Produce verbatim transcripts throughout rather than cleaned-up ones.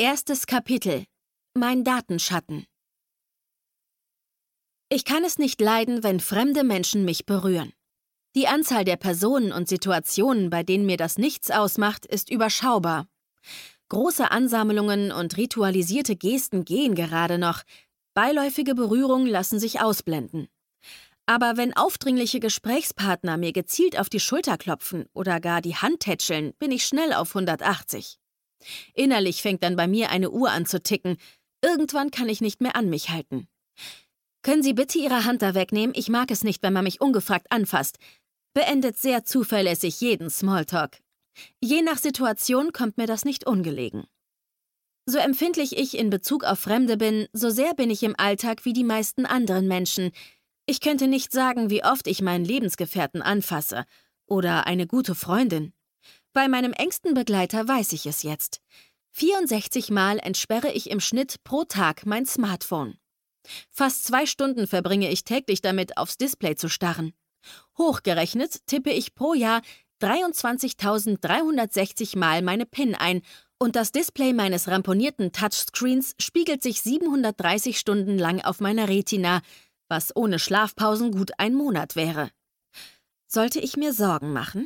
Erstes Kapitel: Mein Datenschatten. Ich kann es nicht leiden, wenn fremde Menschen mich berühren. Die Anzahl der Personen und Situationen, bei denen mir das nichts ausmacht, ist überschaubar. Große Ansammlungen und ritualisierte Gesten gehen gerade noch. Beiläufige Berührungen lassen sich ausblenden. Aber wenn aufdringliche Gesprächspartner mir gezielt auf die Schulter klopfen oder gar die Hand tätscheln, bin ich schnell auf hundertachtzig. Innerlich fängt dann bei mir eine Uhr an zu ticken. Irgendwann kann ich nicht mehr an mich halten. Können Sie bitte Ihre Hand da wegnehmen? Ich mag es nicht, wenn man mich ungefragt anfasst. Beendet sehr zuverlässig jeden Smalltalk. Je nach Situation kommt mir das nicht ungelegen. So empfindlich ich in Bezug auf Fremde bin, so sehr bin ich im Alltag wie die meisten anderen Menschen. Ich könnte nicht sagen, wie oft ich meinen Lebensgefährten anfasse. Oder eine gute Freundin. Bei meinem engsten Begleiter weiß ich es jetzt. vierundsechzig Mal entsperre ich im Schnitt pro Tag mein Smartphone. Fast zwei Stunden verbringe ich täglich damit, aufs Display zu starren. Hochgerechnet tippe ich pro Jahr dreiundzwanzigtausenddreihundertsechzig Mal meine PIN ein und das Display meines ramponierten Touchscreens spiegelt sich siebenhundertdreißig Stunden lang auf meiner Retina, was ohne Schlafpausen gut ein Monat wäre. Sollte ich mir Sorgen machen?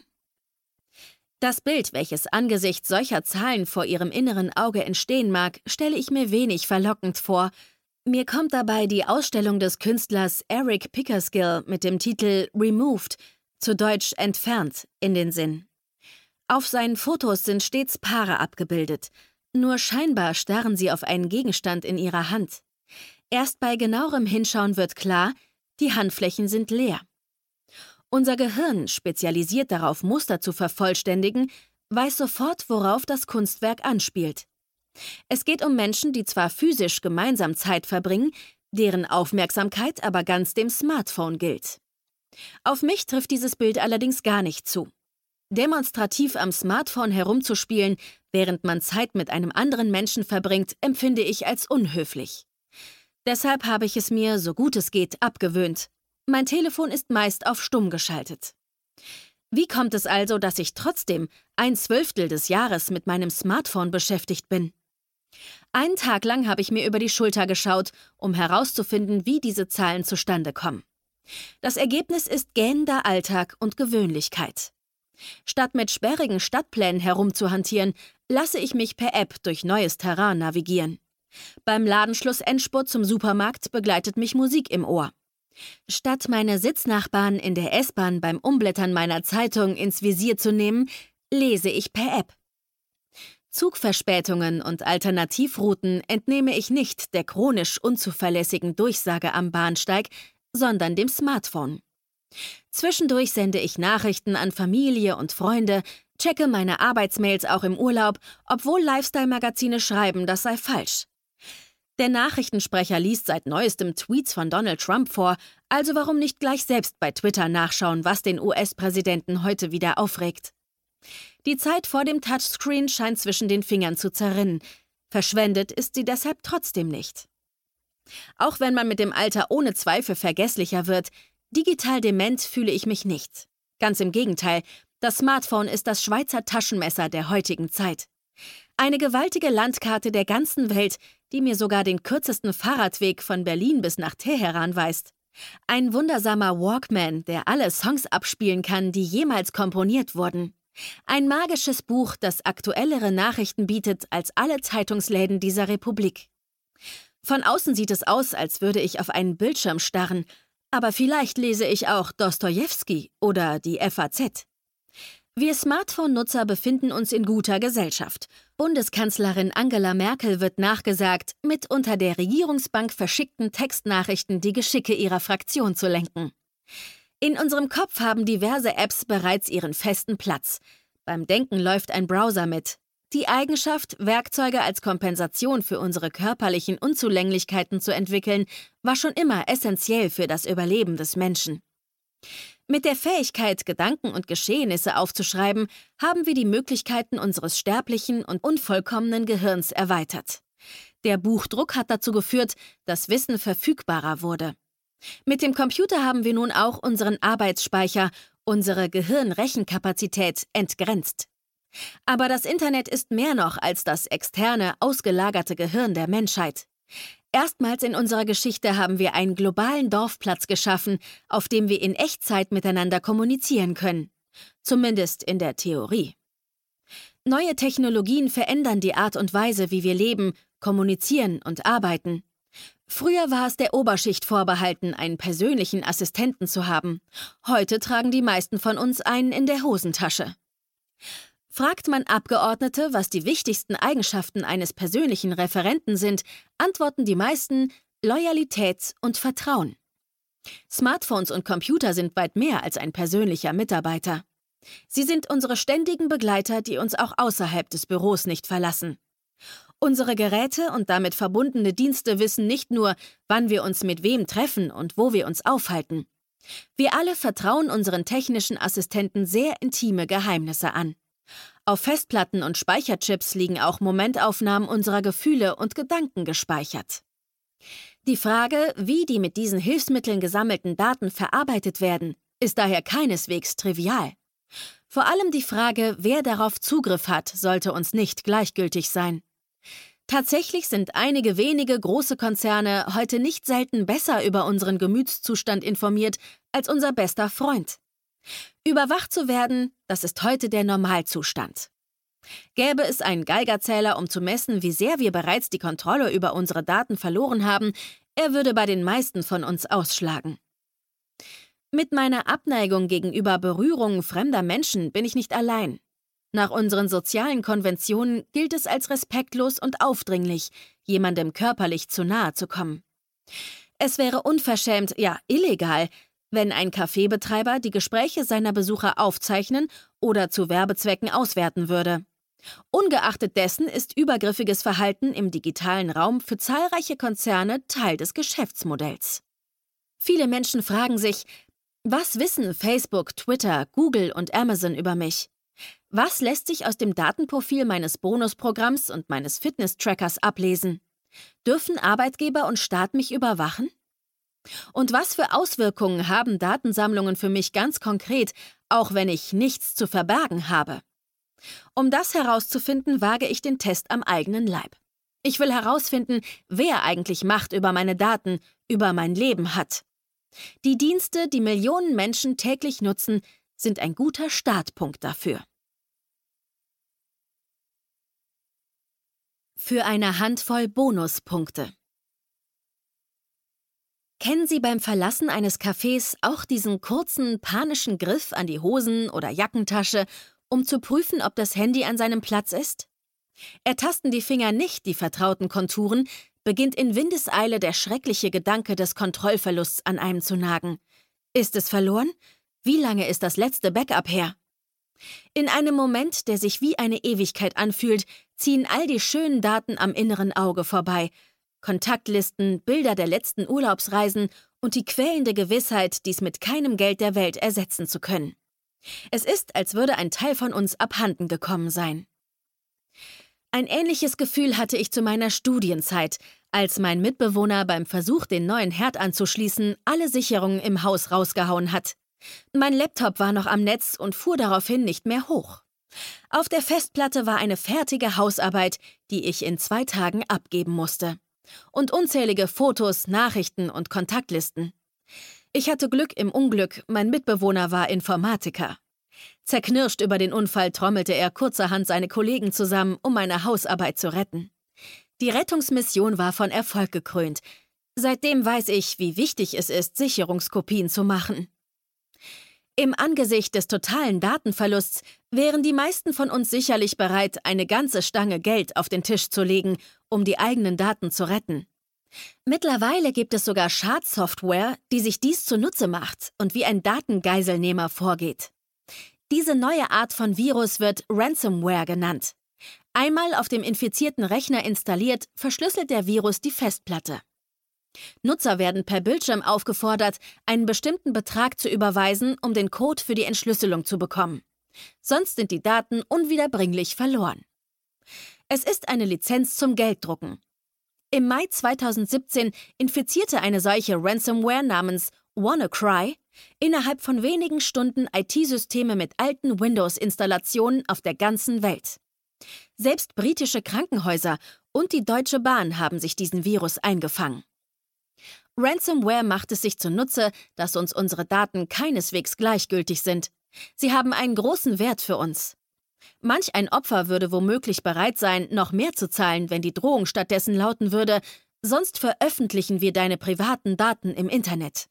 Das Bild, welches angesichts solcher Zahlen vor Ihrem inneren Auge entstehen mag, stelle ich mir wenig verlockend vor. Mir kommt dabei die Ausstellung des Künstlers Eric Pickersgill mit dem Titel Removed, zu Deutsch entfernt, in den Sinn. Auf seinen Fotos sind stets Paare abgebildet. Nur scheinbar starren sie auf einen Gegenstand in ihrer Hand. Erst bei genauerem Hinschauen wird klar, die Handflächen sind leer. Unser Gehirn, spezialisiert darauf, Muster zu vervollständigen, weiß sofort, worauf das Kunstwerk anspielt. Es geht um Menschen, die zwar physisch gemeinsam Zeit verbringen, deren Aufmerksamkeit aber ganz dem Smartphone gilt. Auf mich trifft dieses Bild allerdings gar nicht zu. Demonstrativ am Smartphone herumzuspielen, während man Zeit mit einem anderen Menschen verbringt, empfinde ich als unhöflich. Deshalb habe ich es mir, so gut es geht, abgewöhnt. Mein Telefon ist meist auf stumm geschaltet. Wie kommt es also, dass ich trotzdem ein Zwölftel des Jahres mit meinem Smartphone beschäftigt bin? Einen Tag lang habe ich mir über die Schulter geschaut, um herauszufinden, wie diese Zahlen zustande kommen. Das Ergebnis ist gähnender Alltag und Gewöhnlichkeit. Statt mit sperrigen Stadtplänen herumzuhantieren, lasse ich mich per App durch neues Terrain navigieren. Beim Ladenschluss-Endspurt zum Supermarkt begleitet mich Musik im Ohr. Statt meine Sitznachbarn in der S-Bahn beim Umblättern meiner Zeitung ins Visier zu nehmen, lese ich per App. Zugverspätungen und Alternativrouten entnehme ich nicht der chronisch unzuverlässigen Durchsage am Bahnsteig, sondern dem Smartphone. Zwischendurch sende ich Nachrichten an Familie und Freunde, checke meine Arbeitsmails auch im Urlaub, obwohl Lifestyle-Magazine schreiben, das sei falsch. Der Nachrichtensprecher liest seit neuestem Tweets von Donald Trump vor, also warum nicht gleich selbst bei Twitter nachschauen, was den U S-Präsidenten heute wieder aufregt. Die Zeit vor dem Touchscreen scheint zwischen den Fingern zu zerrinnen. Verschwendet ist sie deshalb trotzdem nicht. Auch wenn man mit dem Alter ohne Zweifel vergesslicher wird, digital dement fühle ich mich nicht. Ganz im Gegenteil, das Smartphone ist das Schweizer Taschenmesser der heutigen Zeit. Eine gewaltige Landkarte der ganzen Welt, die mir sogar den kürzesten Fahrradweg von Berlin bis nach Teheran weist. Ein wundersamer Walkman, der alle Songs abspielen kann, die jemals komponiert wurden. Ein magisches Buch, das aktuellere Nachrichten bietet als alle Zeitungsläden dieser Republik. Von außen sieht es aus, als würde ich auf einen Bildschirm starren, aber vielleicht lese ich auch Dostojewski oder die F A Z. Wir Smartphone-Nutzer befinden uns in guter Gesellschaft. Bundeskanzlerin Angela Merkel wird nachgesagt, mit unter der Regierungsbank verschickten Textnachrichten die Geschicke ihrer Fraktion zu lenken. In unserem Kopf haben diverse Apps bereits ihren festen Platz. Beim Denken läuft ein Browser mit. Die Eigenschaft, Werkzeuge als Kompensation für unsere körperlichen Unzulänglichkeiten zu entwickeln, war schon immer essentiell für das Überleben des Menschen. Mit der Fähigkeit, Gedanken und Geschehnisse aufzuschreiben, haben wir die Möglichkeiten unseres sterblichen und unvollkommenen Gehirns erweitert. Der Buchdruck hat dazu geführt, dass Wissen verfügbarer wurde. Mit dem Computer haben wir nun auch unseren Arbeitsspeicher, unsere Gehirnrechenkapazität entgrenzt. Aber das Internet ist mehr noch als das externe, ausgelagerte Gehirn der Menschheit. Erstmals in unserer Geschichte haben wir einen globalen Dorfplatz geschaffen, auf dem wir in Echtzeit miteinander kommunizieren können. Zumindest in der Theorie. Neue Technologien verändern die Art und Weise, wie wir leben, kommunizieren und arbeiten. Früher war es der Oberschicht vorbehalten, einen persönlichen Assistenten zu haben. Heute tragen die meisten von uns einen in der Hosentasche. Fragt man Abgeordnete, was die wichtigsten Eigenschaften eines persönlichen Referenten sind, antworten die meisten Loyalität und Vertrauen. Smartphones und Computer sind weit mehr als ein persönlicher Mitarbeiter. Sie sind unsere ständigen Begleiter, die uns auch außerhalb des Büros nicht verlassen. Unsere Geräte und damit verbundene Dienste wissen nicht nur, wann wir uns mit wem treffen und wo wir uns aufhalten. Wir alle vertrauen unseren technischen Assistenten sehr intime Geheimnisse an. Auf Festplatten und Speicherchips liegen auch Momentaufnahmen unserer Gefühle und Gedanken gespeichert. Die Frage, wie die mit diesen Hilfsmitteln gesammelten Daten verarbeitet werden, ist daher keineswegs trivial. Vor allem die Frage, wer darauf Zugriff hat, sollte uns nicht gleichgültig sein. Tatsächlich sind einige wenige große Konzerne heute nicht selten besser über unseren Gemütszustand informiert als unser bester Freund. Überwacht zu werden, das ist heute der Normalzustand. Gäbe es einen Geigerzähler, um zu messen, wie sehr wir bereits die Kontrolle über unsere Daten verloren haben, er würde bei den meisten von uns ausschlagen. Mit meiner Abneigung gegenüber Berührungen fremder Menschen bin ich nicht allein. Nach unseren sozialen Konventionen gilt es als respektlos und aufdringlich, jemandem körperlich zu nahe zu kommen. Es wäre unverschämt, ja illegal, wenn ein Kaffeebetreiber die Gespräche seiner Besucher aufzeichnen oder zu Werbezwecken auswerten würde. Ungeachtet dessen ist übergriffiges Verhalten im digitalen Raum für zahlreiche Konzerne Teil des Geschäftsmodells. Viele Menschen fragen sich, was wissen Facebook, Twitter, Google und Amazon über mich? Was lässt sich aus dem Datenprofil meines Bonusprogramms und meines Fitness-Trackers ablesen? Dürfen Arbeitgeber und Staat mich überwachen? Und was für Auswirkungen haben Datensammlungen für mich ganz konkret, auch wenn ich nichts zu verbergen habe? Um das herauszufinden, wage ich den Test am eigenen Leib. Ich will herausfinden, wer eigentlich Macht über meine Daten, über mein Leben hat. Die Dienste, die Millionen Menschen täglich nutzen, sind ein guter Startpunkt dafür. Für eine Handvoll Bonuspunkte. Kennen Sie beim Verlassen eines Cafés auch diesen kurzen, panischen Griff an die Hosen- oder Jackentasche, um zu prüfen, ob das Handy an seinem Platz ist? Ertasten die Finger nicht die vertrauten Konturen, beginnt in Windeseile der schreckliche Gedanke des Kontrollverlusts an einem zu nagen. Ist es verloren? Wie lange ist das letzte Backup her? In einem Moment, der sich wie eine Ewigkeit anfühlt, ziehen all die schönen Daten am inneren Auge vorbei. Kontaktlisten, Bilder der letzten Urlaubsreisen und die quälende Gewissheit, dies mit keinem Geld der Welt ersetzen zu können. Es ist, als würde ein Teil von uns abhanden gekommen sein. Ein ähnliches Gefühl hatte ich zu meiner Studienzeit, als mein Mitbewohner beim Versuch, den neuen Herd anzuschließen, alle Sicherungen im Haus rausgehauen hat. Mein Laptop war noch am Netz und fuhr daraufhin nicht mehr hoch. Auf der Festplatte war eine fertige Hausarbeit, die ich in zwei Tagen abgeben musste. Und unzählige Fotos, Nachrichten und Kontaktlisten. Ich hatte Glück im Unglück, mein Mitbewohner war Informatiker. Zerknirscht über den Unfall trommelte er kurzerhand seine Kollegen zusammen, um meine Hausarbeit zu retten. Die Rettungsmission war von Erfolg gekrönt. Seitdem weiß ich, wie wichtig es ist, Sicherungskopien zu machen. Im Angesicht des totalen Datenverlusts wären die meisten von uns sicherlich bereit, eine ganze Stange Geld auf den Tisch zu legen, um die eigenen Daten zu retten. Mittlerweile gibt es sogar Schadsoftware, die sich dies zunutze macht und wie ein Datengeiselnehmer vorgeht. Diese neue Art von Virus wird Ransomware genannt. Einmal auf dem infizierten Rechner installiert, verschlüsselt der Virus die Festplatte. Nutzer werden per Bildschirm aufgefordert, einen bestimmten Betrag zu überweisen, um den Code für die Entschlüsselung zu bekommen. Sonst sind die Daten unwiederbringlich verloren. Es ist eine Lizenz zum Gelddrucken. Im Mai zweitausendsiebzehn infizierte eine solche Ransomware namens WannaCry Innerhalb von wenigen Stunden I T-Systeme mit alten Windows-Installationen auf der ganzen Welt. Selbst britische Krankenhäuser und die Deutsche Bahn haben sich diesen Virus eingefangen. Ransomware macht es sich zunutze, dass uns unsere Daten keineswegs gleichgültig sind. Sie haben einen großen Wert für uns. Manch ein Opfer würde womöglich bereit sein, noch mehr zu zahlen, wenn die Drohung stattdessen lauten würde: Sonst veröffentlichen wir deine privaten Daten im Internet.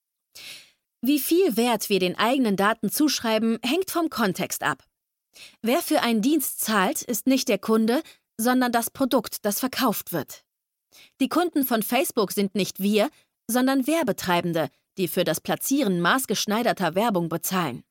Wie viel Wert wir den eigenen Daten zuschreiben, hängt vom Kontext ab. Wer für einen Dienst zahlt, ist nicht der Kunde, sondern das Produkt, das verkauft wird. Die Kunden von Facebook sind nicht wir, sondern Werbetreibende, die für das Platzieren maßgeschneiderter Werbung bezahlen.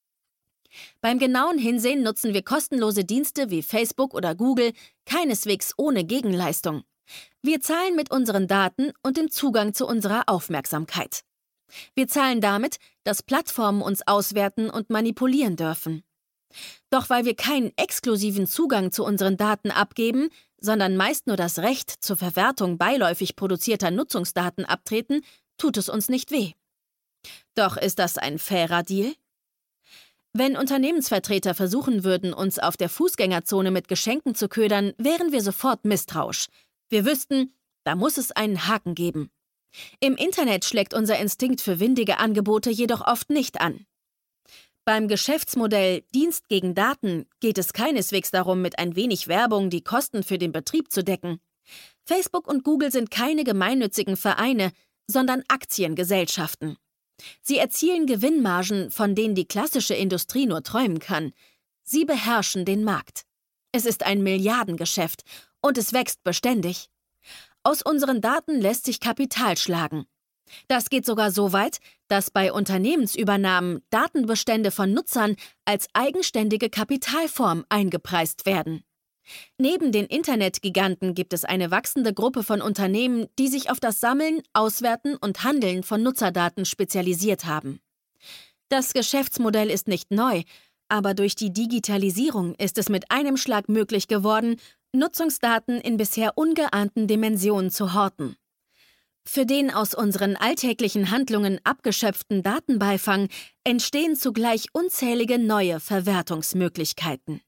Beim genauen Hinsehen nutzen wir kostenlose Dienste wie Facebook oder Google keineswegs ohne Gegenleistung. Wir zahlen mit unseren Daten und dem Zugang zu unserer Aufmerksamkeit. Wir zahlen damit, dass Plattformen uns auswerten und manipulieren dürfen. Doch weil wir keinen exklusiven Zugang zu unseren Daten abgeben, sondern meist nur das Recht zur Verwertung beiläufig produzierter Nutzungsdaten abtreten, tut es uns nicht weh. Doch ist das ein fairer Deal? Wenn Unternehmensvertreter versuchen würden, uns auf der Fußgängerzone mit Geschenken zu ködern, wären wir sofort misstrauisch. Wir wüssten, da muss es einen Haken geben. Im Internet schlägt unser Instinkt für windige Angebote jedoch oft nicht an. Beim Geschäftsmodell Dienst gegen Daten geht es keineswegs darum, mit ein wenig Werbung die Kosten für den Betrieb zu decken. Facebook und Google sind keine gemeinnützigen Vereine, sondern Aktiengesellschaften. Sie erzielen Gewinnmargen, von denen die klassische Industrie nur träumen kann. Sie beherrschen den Markt. Es ist ein Milliardengeschäft und es wächst beständig. Aus unseren Daten lässt sich Kapital schlagen. Das geht sogar so weit, dass bei Unternehmensübernahmen Datenbestände von Nutzern als eigenständige Kapitalform eingepreist werden. Neben den Internetgiganten gibt es eine wachsende Gruppe von Unternehmen, die sich auf das Sammeln, Auswerten und Handeln von Nutzerdaten spezialisiert haben. Das Geschäftsmodell ist nicht neu, aber durch die Digitalisierung ist es mit einem Schlag möglich geworden, Nutzungsdaten in bisher ungeahnten Dimensionen zu horten. Für den aus unseren alltäglichen Handlungen abgeschöpften Datenbeifang entstehen zugleich unzählige neue Verwertungsmöglichkeiten.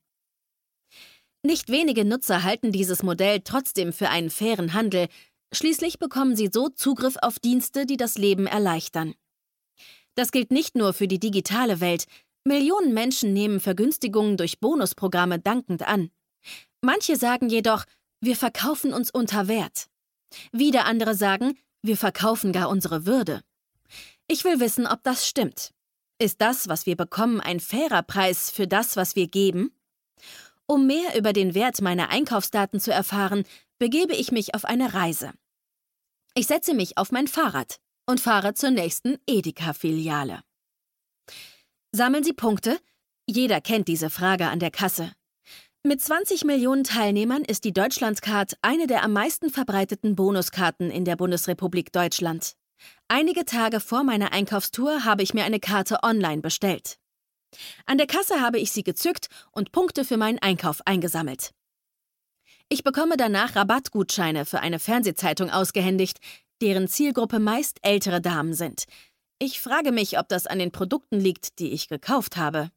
Nicht wenige Nutzer halten dieses Modell trotzdem für einen fairen Handel, schließlich bekommen sie so Zugriff auf Dienste, die das Leben erleichtern. Das gilt nicht nur für die digitale Welt, Millionen Menschen nehmen Vergünstigungen durch Bonusprogramme dankend an. Manche sagen jedoch, wir verkaufen uns unter Wert. Wieder andere sagen, wir verkaufen gar unsere Würde. Ich will wissen, ob das stimmt. Ist das, was wir bekommen, ein fairer Preis für das, was wir geben? Um mehr über den Wert meiner Einkaufsdaten zu erfahren, begebe ich mich auf eine Reise. Ich setze mich auf mein Fahrrad und fahre zur nächsten Edeka-Filiale. Sammeln Sie Punkte? Jeder kennt diese Frage an der Kasse. Mit zwanzig Millionen Teilnehmern ist die Deutschlandcard eine der am meisten verbreiteten Bonuskarten in der Bundesrepublik Deutschland. Einige Tage vor meiner Einkaufstour habe ich mir eine Karte online bestellt. An der Kasse habe ich sie gezückt und Punkte für meinen Einkauf eingesammelt. Ich bekomme danach Rabattgutscheine für eine Fernsehzeitung ausgehändigt, deren Zielgruppe meist ältere Damen sind. Ich frage mich, ob das an den Produkten liegt, die ich gekauft habe.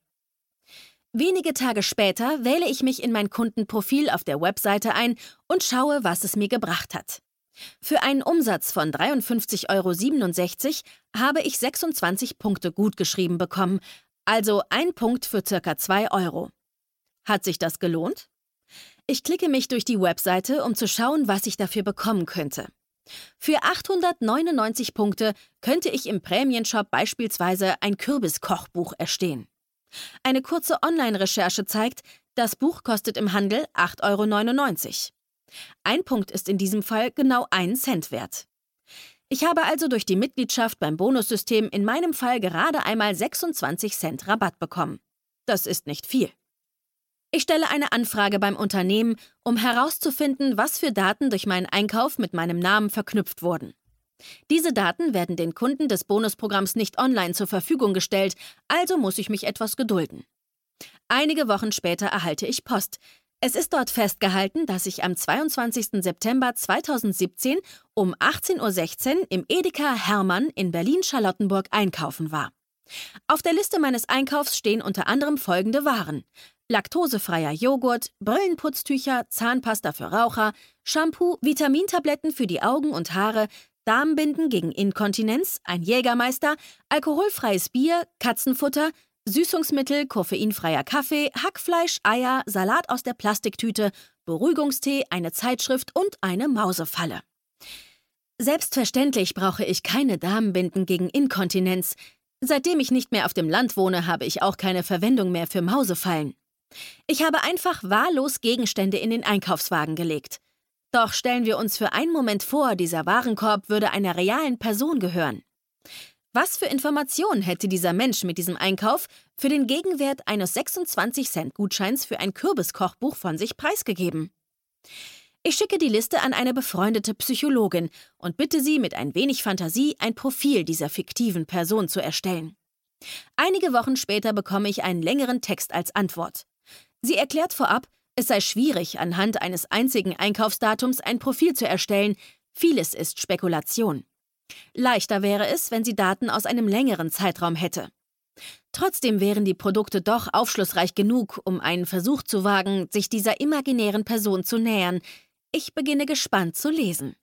Wenige Tage später wähle ich mich in mein Kundenprofil auf der Webseite ein und schaue, was es mir gebracht hat. Für einen Umsatz von dreiundfünfzig Euro siebenundsechzig habe ich sechsundzwanzig Punkte gutgeschrieben bekommen, also ein Punkt für circa zwei Euro. Hat sich das gelohnt? Ich klicke mich durch die Webseite, um zu schauen, was ich dafür bekommen könnte. Für achthundertneunundneunzig Punkte könnte ich im Prämienshop beispielsweise ein Kürbiskochbuch erstehen. Eine kurze Online-Recherche zeigt, das Buch kostet im Handel acht Euro neunundneunzig. Ein Punkt ist in diesem Fall genau einen Cent wert. Ich habe also durch die Mitgliedschaft beim Bonussystem in meinem Fall gerade einmal sechsundzwanzig Cent Rabatt bekommen. Das ist nicht viel. Ich stelle eine Anfrage beim Unternehmen, um herauszufinden, was für Daten durch meinen Einkauf mit meinem Namen verknüpft wurden. Diese Daten werden den Kunden des Bonusprogramms nicht online zur Verfügung gestellt, also muss ich mich etwas gedulden. Einige Wochen später erhalte ich Post. Es ist dort festgehalten, dass ich am zweiundzwanzigsten September zweitausendsiebzehn um achtzehn Uhr sechzehn im Edeka Hermann in Berlin-Charlottenburg einkaufen war. Auf der Liste meines Einkaufs stehen unter anderem folgende Waren: laktosefreier Joghurt, Brillenputztücher, Zahnpasta für Raucher, Shampoo, Vitamintabletten für die Augen und Haare, Darmbinden gegen Inkontinenz, ein Jägermeister, alkoholfreies Bier, Katzenfutter, Süßungsmittel, koffeinfreier Kaffee, Hackfleisch, Eier, Salat aus der Plastiktüte, Beruhigungstee, eine Zeitschrift und eine Mausefalle. Selbstverständlich brauche ich keine Darmbinden gegen Inkontinenz. Seitdem ich nicht mehr auf dem Land wohne, habe ich auch keine Verwendung mehr für Mausefallen. Ich habe einfach wahllos Gegenstände in den Einkaufswagen gelegt. Doch stellen wir uns für einen Moment vor, dieser Warenkorb würde einer realen Person gehören. Was für Informationen hätte dieser Mensch mit diesem Einkauf für den Gegenwert eines sechsundzwanzig Cent Gutscheins für ein Kürbiskochbuch von sich preisgegeben? Ich schicke die Liste an eine befreundete Psychologin und bitte sie, mit ein wenig Fantasie ein Profil dieser fiktiven Person zu erstellen. Einige Wochen später bekomme ich einen längeren Text als Antwort. Sie erklärt vorab, es sei schwierig, anhand eines einzigen Einkaufsdatums ein Profil zu erstellen. Vieles ist Spekulation. Leichter wäre es, wenn sie Daten aus einem längeren Zeitraum hätte. Trotzdem wären die Produkte doch aufschlussreich genug, um einen Versuch zu wagen, sich dieser imaginären Person zu nähern. Ich beginne gespannt zu lesen.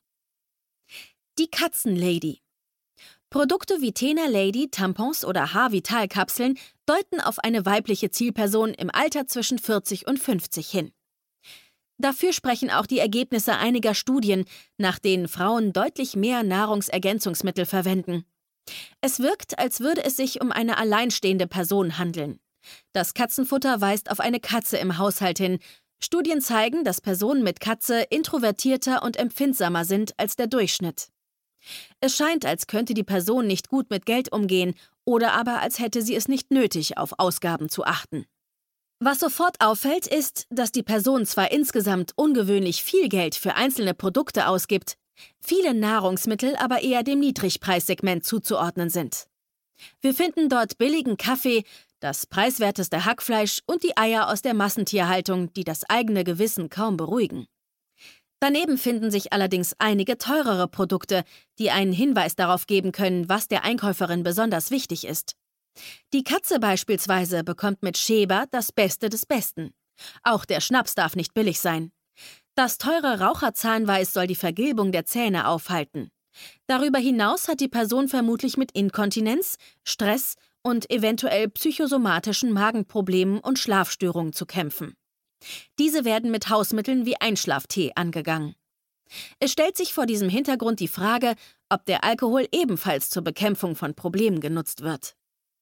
Die Katzenlady. Produkte wie Tena Lady, Tampons oder Haarvital-Kapseln deuten auf eine weibliche Zielperson im Alter zwischen vierzig und fünfzig hin. Dafür sprechen auch die Ergebnisse einiger Studien, nach denen Frauen deutlich mehr Nahrungsergänzungsmittel verwenden. Es wirkt, als würde es sich um eine alleinstehende Person handeln. Das Katzenfutter weist auf eine Katze im Haushalt hin. Studien zeigen, dass Personen mit Katze introvertierter und empfindsamer sind als der Durchschnitt. Es scheint, als könnte die Person nicht gut mit Geld umgehen oder aber als hätte sie es nicht nötig, auf Ausgaben zu achten. Was sofort auffällt, ist, dass die Person zwar insgesamt ungewöhnlich viel Geld für einzelne Produkte ausgibt, viele Nahrungsmittel aber eher dem Niedrigpreissegment zuzuordnen sind. Wir finden dort billigen Kaffee, das preiswerteste Hackfleisch und die Eier aus der Massentierhaltung, die das eigene Gewissen kaum beruhigen. Daneben finden sich allerdings einige teurere Produkte, die einen Hinweis darauf geben können, was der Einkäuferin besonders wichtig ist. Die Katze beispielsweise bekommt mit Sheber das Beste des Besten. Auch der Schnaps darf nicht billig sein. Das teure Raucherzahnweiß soll die Vergilbung der Zähne aufhalten. Darüber hinaus hat die Person vermutlich mit Inkontinenz, Stress und eventuell psychosomatischen Magenproblemen und Schlafstörungen zu kämpfen. Diese werden mit Hausmitteln wie Einschlaftee angegangen. Es stellt sich vor diesem Hintergrund die Frage, ob der Alkohol ebenfalls zur Bekämpfung von Problemen genutzt wird.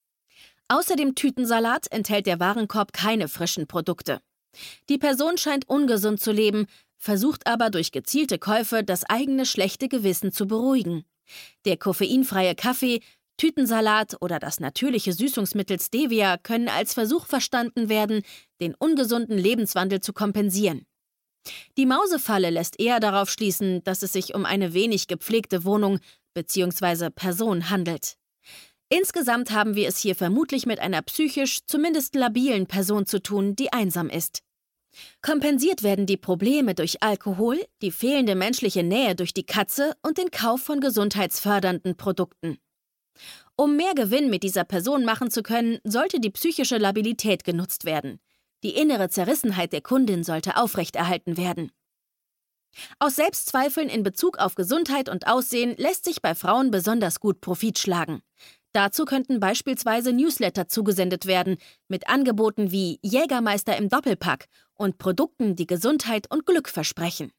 Außer dem Tütensalat enthält der Warenkorb keine frischen Produkte. Die Person scheint ungesund zu leben, versucht aber durch gezielte Käufe das eigene schlechte Gewissen zu beruhigen. Der koffeinfreie Kaffee, Tütensalat oder das natürliche Süßungsmittel Stevia können als Versuch verstanden werden, den ungesunden Lebenswandel zu kompensieren. Die Mausefalle lässt eher darauf schließen, dass es sich um eine wenig gepflegte Wohnung bzw. Person handelt. Insgesamt haben wir es hier vermutlich mit einer psychisch zumindest labilen Person zu tun, die einsam ist. Kompensiert werden die Probleme durch Alkohol, die fehlende menschliche Nähe durch die Katze und den Kauf von gesundheitsfördernden Produkten. Um mehr Gewinn mit dieser Person machen zu können, sollte die psychische Labilität genutzt werden. Die innere Zerrissenheit der Kundin sollte aufrechterhalten werden. Aus Selbstzweifeln in Bezug auf Gesundheit und Aussehen lässt sich bei Frauen besonders gut Profit schlagen. Dazu könnten beispielsweise Newsletter zugesendet werden, mit Angeboten wie Jägermeister im Doppelpack und Produkten, die Gesundheit und Glück versprechen.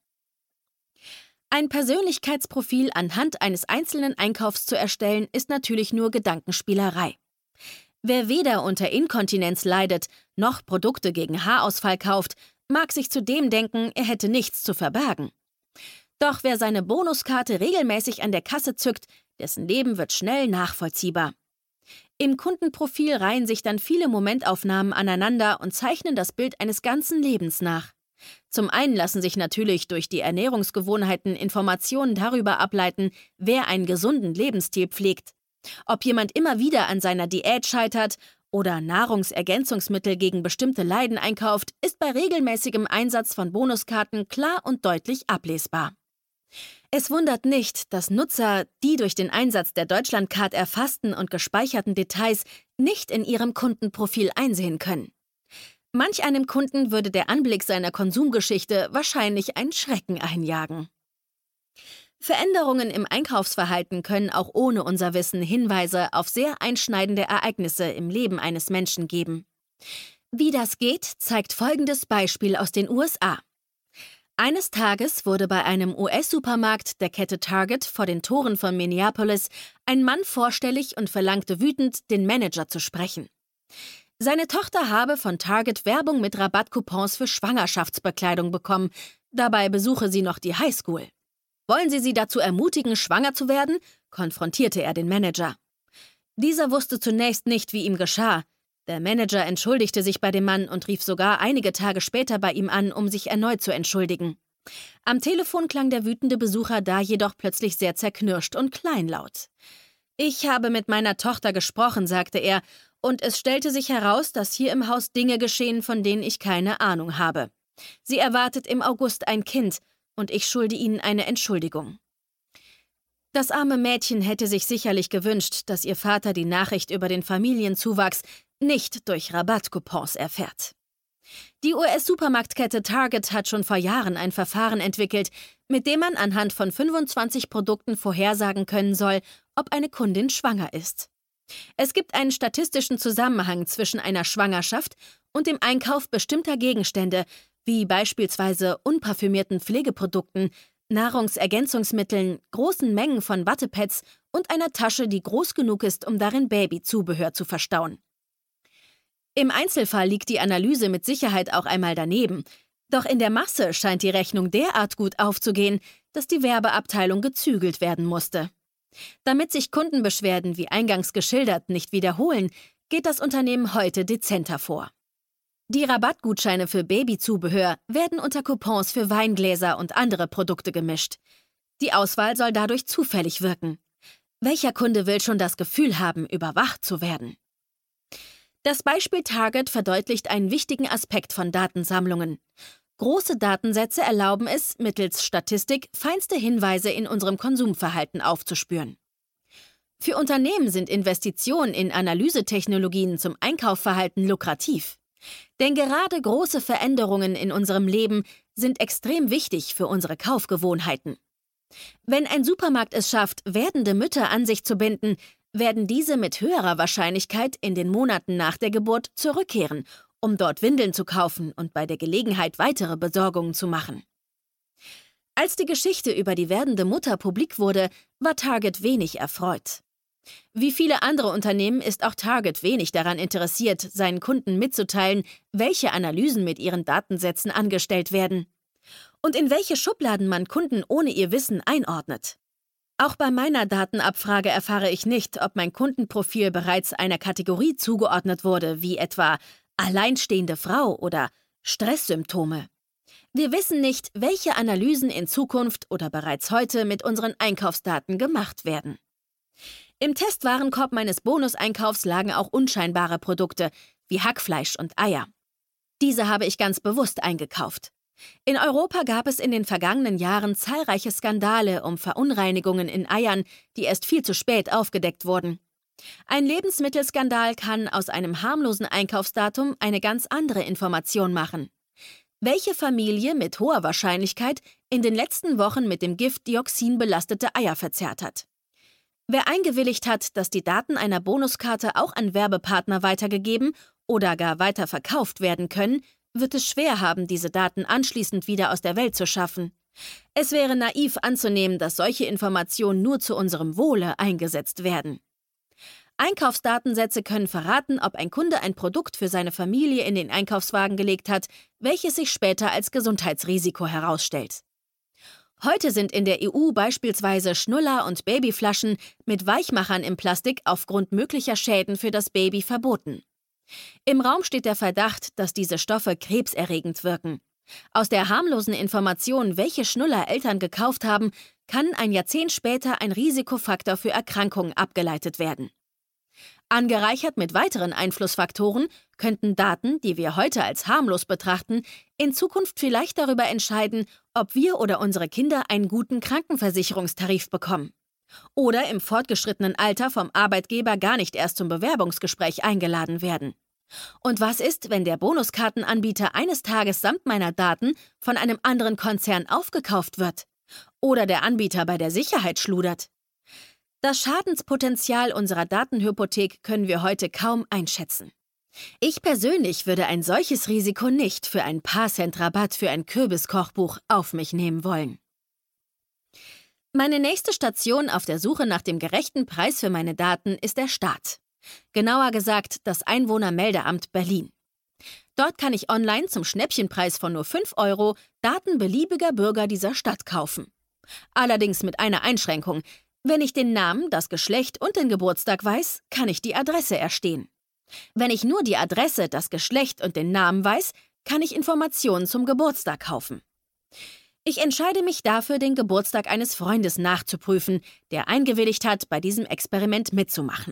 Ein Persönlichkeitsprofil anhand eines einzelnen Einkaufs zu erstellen, ist natürlich nur Gedankenspielerei. Wer weder unter Inkontinenz leidet, noch Produkte gegen Haarausfall kauft, mag sich zudem denken, er hätte nichts zu verbergen. Doch wer seine Bonuskarte regelmäßig an der Kasse zückt, dessen Leben wird schnell nachvollziehbar. Im Kundenprofil reihen sich dann viele Momentaufnahmen aneinander und zeichnen das Bild eines ganzen Lebens nach. Zum einen lassen sich natürlich durch die Ernährungsgewohnheiten Informationen darüber ableiten, wer einen gesunden Lebensstil pflegt. Ob jemand immer wieder an seiner Diät scheitert oder Nahrungsergänzungsmittel gegen bestimmte Leiden einkauft, ist bei regelmäßigem Einsatz von Bonuskarten klar und deutlich ablesbar. Es wundert nicht, dass Nutzer die durch den Einsatz der Deutschlandcard erfassten und gespeicherten Details nicht in ihrem Kundenprofil einsehen können. Manch einem Kunden würde der Anblick seiner Konsumgeschichte wahrscheinlich einen Schrecken einjagen. Veränderungen im Einkaufsverhalten können auch ohne unser Wissen Hinweise auf sehr einschneidende Ereignisse im Leben eines Menschen geben. Wie das geht, zeigt folgendes Beispiel aus den U S A. Eines Tages wurde bei einem U S-Supermarkt der Kette Target vor den Toren von Minneapolis ein Mann vorstellig und verlangte wütend, den Manager zu sprechen. Seine Tochter habe von Target Werbung mit Rabattcoupons für Schwangerschaftsbekleidung bekommen, dabei besuche sie noch die Highschool. Wollen Sie sie dazu ermutigen, schwanger zu werden?, konfrontierte er den Manager. Dieser wusste zunächst nicht, wie ihm geschah. Der Manager entschuldigte sich bei dem Mann und rief sogar einige Tage später bei ihm an, um sich erneut zu entschuldigen. Am Telefon klang der wütende Besucher da jedoch plötzlich sehr zerknirscht und kleinlaut. »Ich habe mit meiner Tochter gesprochen«, sagte er, »und es stellte sich heraus, dass hier im Haus Dinge geschehen, von denen ich keine Ahnung habe. Sie erwartet im August ein Kind, und ich schulde Ihnen eine Entschuldigung.« Das arme Mädchen hätte sich sicherlich gewünscht, dass ihr Vater die Nachricht über den Familienzuwachs nicht durch Rabattcoupons erfährt. Die U S-Supermarktkette Target hat schon vor Jahren ein Verfahren entwickelt, mit dem man anhand von fünfundzwanzig Produkten vorhersagen können soll, ob eine Kundin schwanger ist. Es gibt einen statistischen Zusammenhang zwischen einer Schwangerschaft und dem Einkauf bestimmter Gegenstände, wie beispielsweise unparfümierten Pflegeprodukten, Nahrungsergänzungsmitteln, großen Mengen von Wattepads und einer Tasche, die groß genug ist, um darin Babyzubehör zu verstauen. Im Einzelfall liegt die Analyse mit Sicherheit auch einmal daneben, doch in der Masse scheint die Rechnung derart gut aufzugehen, dass die Werbeabteilung gezügelt werden musste. Damit sich Kundenbeschwerden wie eingangs geschildert nicht wiederholen, geht das Unternehmen heute dezenter vor. Die Rabattgutscheine für Babyzubehör werden unter Coupons für Weingläser und andere Produkte gemischt. Die Auswahl soll dadurch zufällig wirken. Welcher Kunde will schon das Gefühl haben, überwacht zu werden? Das Beispiel Target verdeutlicht einen wichtigen Aspekt von Datensammlungen. Große Datensätze erlauben es, mittels Statistik feinste Hinweise in unserem Konsumverhalten aufzuspüren. Für Unternehmen sind Investitionen in Analysetechnologien zum Einkaufsverhalten lukrativ. Denn gerade große Veränderungen in unserem Leben sind extrem wichtig für unsere Kaufgewohnheiten. Wenn ein Supermarkt es schafft, werdende Mütter an sich zu binden, werden diese mit höherer Wahrscheinlichkeit in den Monaten nach der Geburt zurückkehren, um dort Windeln zu kaufen und bei der Gelegenheit weitere Besorgungen zu machen. Als die Geschichte über die werdende Mutter publik wurde, war Target wenig erfreut. Wie viele andere Unternehmen ist auch Target wenig daran interessiert, seinen Kunden mitzuteilen, welche Analysen mit ihren Datensätzen angestellt werden und in welche Schubladen man Kunden ohne ihr Wissen einordnet. Auch bei meiner Datenabfrage erfahre ich nicht, ob mein Kundenprofil bereits einer Kategorie zugeordnet wurde, wie etwa alleinstehende Frau oder Stresssymptome. Wir wissen nicht, welche Analysen in Zukunft oder bereits heute mit unseren Einkaufsdaten gemacht werden. Im Testwarenkorb meines Bonuseinkaufs lagen auch unscheinbare Produkte wie Hackfleisch und Eier. Diese habe ich ganz bewusst eingekauft. In Europa gab es in den vergangenen Jahren zahlreiche Skandale um Verunreinigungen in Eiern, die erst viel zu spät aufgedeckt wurden. Ein Lebensmittelskandal kann aus einem harmlosen Einkaufsdatum eine ganz andere Information machen. Welche Familie mit hoher Wahrscheinlichkeit in den letzten Wochen mit dem Gift Dioxin belastete Eier verzehrt hat? Wer eingewilligt hat, dass die Daten einer Bonuskarte auch an Werbepartner weitergegeben oder gar weiterverkauft werden können, wird es schwer haben, diese Daten anschließend wieder aus der Welt zu schaffen. Es wäre naiv anzunehmen, dass solche Informationen nur zu unserem Wohle eingesetzt werden. Einkaufsdatensätze können verraten, ob ein Kunde ein Produkt für seine Familie in den Einkaufswagen gelegt hat, welches sich später als Gesundheitsrisiko herausstellt. Heute sind in der E U beispielsweise Schnuller und Babyflaschen mit Weichmachern im Plastik aufgrund möglicher Schäden für das Baby verboten. Im Raum steht der Verdacht, dass diese Stoffe krebserregend wirken. Aus der harmlosen Information, welche Schnuller Eltern gekauft haben, kann ein Jahrzehnt später ein Risikofaktor für Erkrankungen abgeleitet werden. Angereichert mit weiteren Einflussfaktoren könnten Daten, die wir heute als harmlos betrachten, in Zukunft vielleicht darüber entscheiden, ob wir oder unsere Kinder einen guten Krankenversicherungstarif bekommen. Oder im fortgeschrittenen Alter vom Arbeitgeber gar nicht erst zum Bewerbungsgespräch eingeladen werden. Und was ist, wenn der Bonuskartenanbieter eines Tages samt meiner Daten von einem anderen Konzern aufgekauft wird? Oder der Anbieter bei der Sicherheit schludert? Das Schadenspotenzial unserer Datenhypothek können wir heute kaum einschätzen. Ich persönlich würde ein solches Risiko nicht für ein paar Cent Rabatt für ein Kürbiskochbuch auf mich nehmen wollen. Meine nächste Station auf der Suche nach dem gerechten Preis für meine Daten ist der Staat. Genauer gesagt das Einwohnermeldeamt Berlin. Dort kann ich online zum Schnäppchenpreis von nur fünf Euro Daten beliebiger Bürger dieser Stadt kaufen. Allerdings mit einer Einschränkung. Wenn ich den Namen, das Geschlecht und den Geburtstag weiß, kann ich die Adresse erstehen. Wenn ich nur die Adresse, das Geschlecht und den Namen weiß, kann ich Informationen zum Geburtstag kaufen. Ich entscheide mich dafür, den Geburtstag eines Freundes nachzuprüfen, der eingewilligt hat, bei diesem Experiment mitzumachen.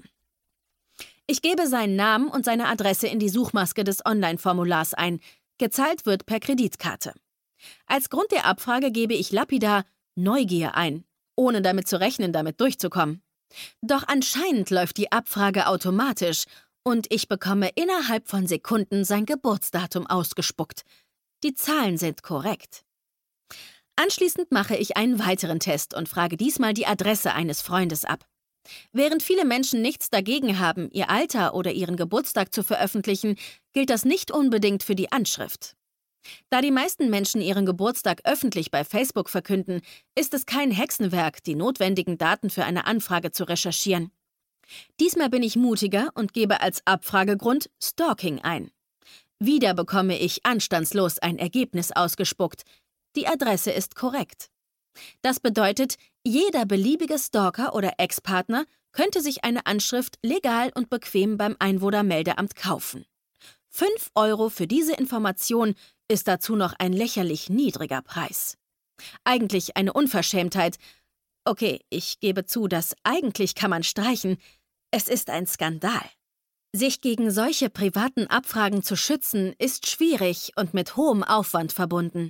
Ich gebe seinen Namen und seine Adresse in die Suchmaske des Online-Formulars ein. Gezahlt wird per Kreditkarte. Als Grund der Abfrage gebe ich lapidar Neugier ein, ohne damit zu rechnen, damit durchzukommen. Doch anscheinend läuft die Abfrage automatisch und ich bekomme innerhalb von Sekunden sein Geburtsdatum ausgespuckt. Die Zahlen sind korrekt. Anschließend mache ich einen weiteren Test und frage diesmal die Adresse eines Freundes ab. Während viele Menschen nichts dagegen haben, ihr Alter oder ihren Geburtstag zu veröffentlichen, gilt das nicht unbedingt für die Anschrift. Da die meisten Menschen ihren Geburtstag öffentlich bei Facebook verkünden, ist es kein Hexenwerk, die notwendigen Daten für eine Anfrage zu recherchieren. Diesmal bin ich mutiger und gebe als Abfragegrund Stalking ein. Wieder bekomme ich anstandslos ein Ergebnis ausgespuckt. Die Adresse ist korrekt. Das bedeutet, jeder beliebige Stalker oder Ex-Partner könnte sich eine Anschrift legal und bequem beim Einwohnermeldeamt kaufen. Fünf Euro für diese Information ist dazu noch ein lächerlich niedriger Preis. Eigentlich eine Unverschämtheit. Okay, ich gebe zu, das eigentlich kann man streichen. Es ist ein Skandal. Sich gegen solche privaten Abfragen zu schützen, ist schwierig und mit hohem Aufwand verbunden.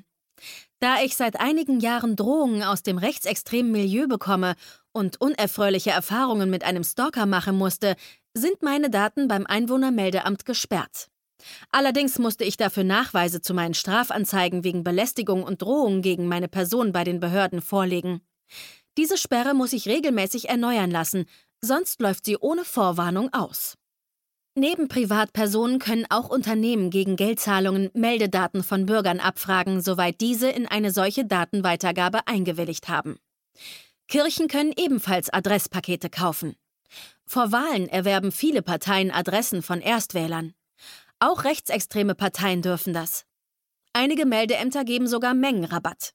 Da ich seit einigen Jahren Drohungen aus dem rechtsextremen Milieu bekomme und unerfreuliche Erfahrungen mit einem Stalker machen musste, sind meine Daten beim Einwohnermeldeamt gesperrt. Allerdings musste ich dafür Nachweise zu meinen Strafanzeigen wegen Belästigung und Drohung gegen meine Person bei den Behörden vorlegen. Diese Sperre muss ich regelmäßig erneuern lassen, sonst läuft sie ohne Vorwarnung aus. Neben Privatpersonen können auch Unternehmen gegen Geldzahlungen Meldedaten von Bürgern abfragen, soweit diese in eine solche Datenweitergabe eingewilligt haben. Kirchen können ebenfalls Adresspakete kaufen. Vor Wahlen erwerben viele Parteien Adressen von Erstwählern. Auch rechtsextreme Parteien dürfen das. Einige Meldeämter geben sogar Mengenrabatt.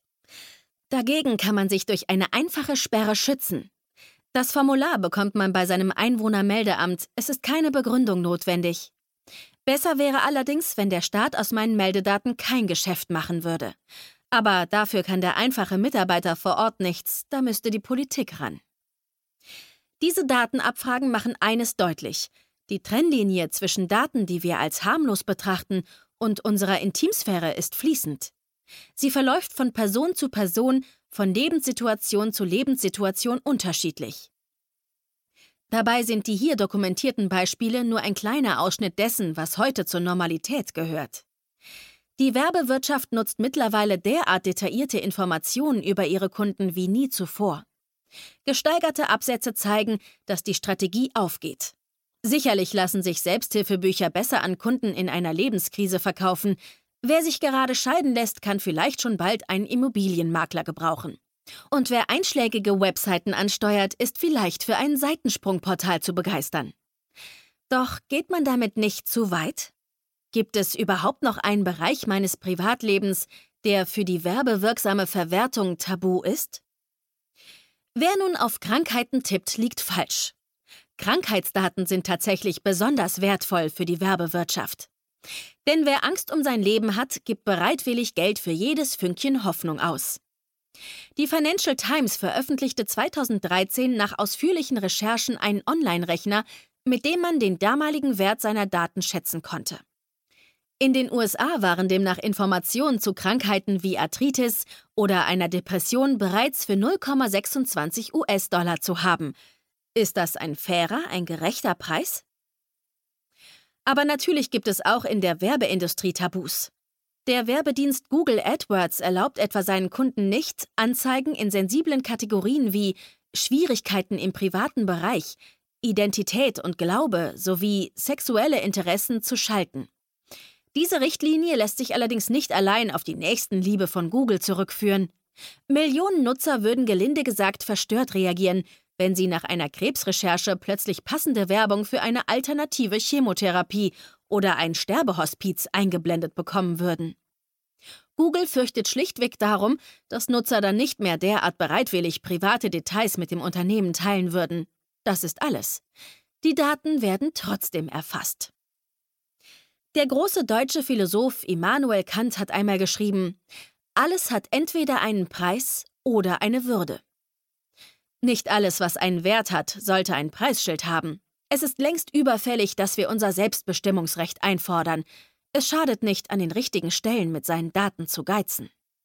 Dagegen kann man sich durch eine einfache Sperre schützen. Das Formular bekommt man bei seinem Einwohnermeldeamt, es ist keine Begründung notwendig. Besser wäre allerdings, wenn der Staat aus meinen Meldedaten kein Geschäft machen würde. Aber dafür kann der einfache Mitarbeiter vor Ort nichts, da müsste die Politik ran. Diese Datenabfragen machen eines deutlich: Die Trennlinie zwischen Daten, die wir als harmlos betrachten, und unserer Intimsphäre ist fließend. Sie verläuft von Person zu Person, von Lebenssituation zu Lebenssituation unterschiedlich. Dabei sind die hier dokumentierten Beispiele nur ein kleiner Ausschnitt dessen, was heute zur Normalität gehört. Die Werbewirtschaft nutzt mittlerweile derart detaillierte Informationen über ihre Kunden wie nie zuvor. Gesteigerte Absätze zeigen, dass die Strategie aufgeht. Sicherlich lassen sich Selbsthilfebücher besser an Kunden in einer Lebenskrise verkaufen. Wer sich gerade scheiden lässt, kann vielleicht schon bald einen Immobilienmakler gebrauchen. Und wer einschlägige Webseiten ansteuert, ist vielleicht für ein Seitensprungportal zu begeistern. Doch geht man damit nicht zu weit? Gibt es überhaupt noch einen Bereich meines Privatlebens, der für die werbewirksame Verwertung tabu ist? Wer nun auf Krankheiten tippt, liegt falsch. Krankheitsdaten sind tatsächlich besonders wertvoll für die Werbewirtschaft. Denn wer Angst um sein Leben hat, gibt bereitwillig Geld für jedes Fünkchen Hoffnung aus. Die Financial Times veröffentlichte zweitausenddreizehn nach ausführlichen Recherchen einen Online-Rechner, mit dem man den damaligen Wert seiner Daten schätzen konnte. In den U S A waren demnach Informationen zu Krankheiten wie Arthritis oder einer Depression bereits für null Komma sechsundzwanzig US-Dollar zu haben. Ist das ein fairer, ein gerechter Preis? Aber natürlich gibt es auch in der Werbeindustrie Tabus. Der Werbedienst Google AdWords erlaubt etwa seinen Kunden nicht, Anzeigen in sensiblen Kategorien wie Schwierigkeiten im privaten Bereich, Identität und Glaube sowie sexuelle Interessen zu schalten. Diese Richtlinie lässt sich allerdings nicht allein auf die Nächstenliebe von Google zurückführen. Millionen Nutzer würden gelinde gesagt verstört reagieren, wenn sie nach einer Krebsrecherche plötzlich passende Werbung für eine alternative Chemotherapie oder ein Sterbehospiz eingeblendet bekommen würden. Google fürchtet schlichtweg darum, dass Nutzer dann nicht mehr derart bereitwillig private Details mit dem Unternehmen teilen würden. Das ist alles. Die Daten werden trotzdem erfasst. Der große deutsche Philosoph Immanuel Kant hat einmal geschrieben: Alles hat entweder einen Preis oder eine Würde. Nicht alles, was einen Wert hat, sollte ein Preisschild haben. Es ist längst überfällig, dass wir unser Selbstbestimmungsrecht einfordern. Es schadet nicht, an den richtigen Stellen mit seinen Daten zu geizen.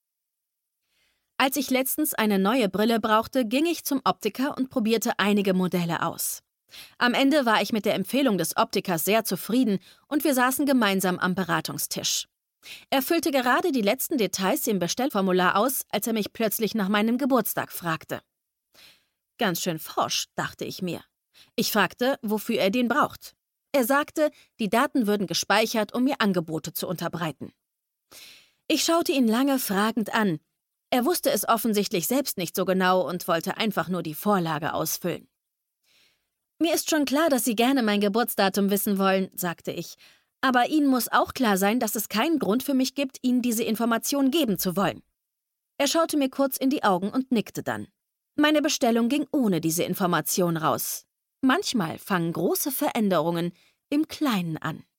Als ich letztens eine neue Brille brauchte, ging ich zum Optiker und probierte einige Modelle aus. Am Ende war ich mit der Empfehlung des Optikers sehr zufrieden und wir saßen gemeinsam am Beratungstisch. Er füllte gerade die letzten Details im Bestellformular aus, als er mich plötzlich nach meinem Geburtstag fragte. Ganz schön forsch, dachte ich mir. Ich fragte, wofür er den braucht. Er sagte, die Daten würden gespeichert, um mir Angebote zu unterbreiten. Ich schaute ihn lange fragend an. Er wusste es offensichtlich selbst nicht so genau und wollte einfach nur die Vorlage ausfüllen. »Mir ist schon klar, dass Sie gerne mein Geburtsdatum wissen wollen«, sagte ich. »Aber Ihnen muss auch klar sein, dass es keinen Grund für mich gibt, Ihnen diese Information geben zu wollen.« Er schaute mir kurz in die Augen und nickte dann. Meine Bestellung ging ohne diese Information raus. Manchmal fangen große Veränderungen im Kleinen an.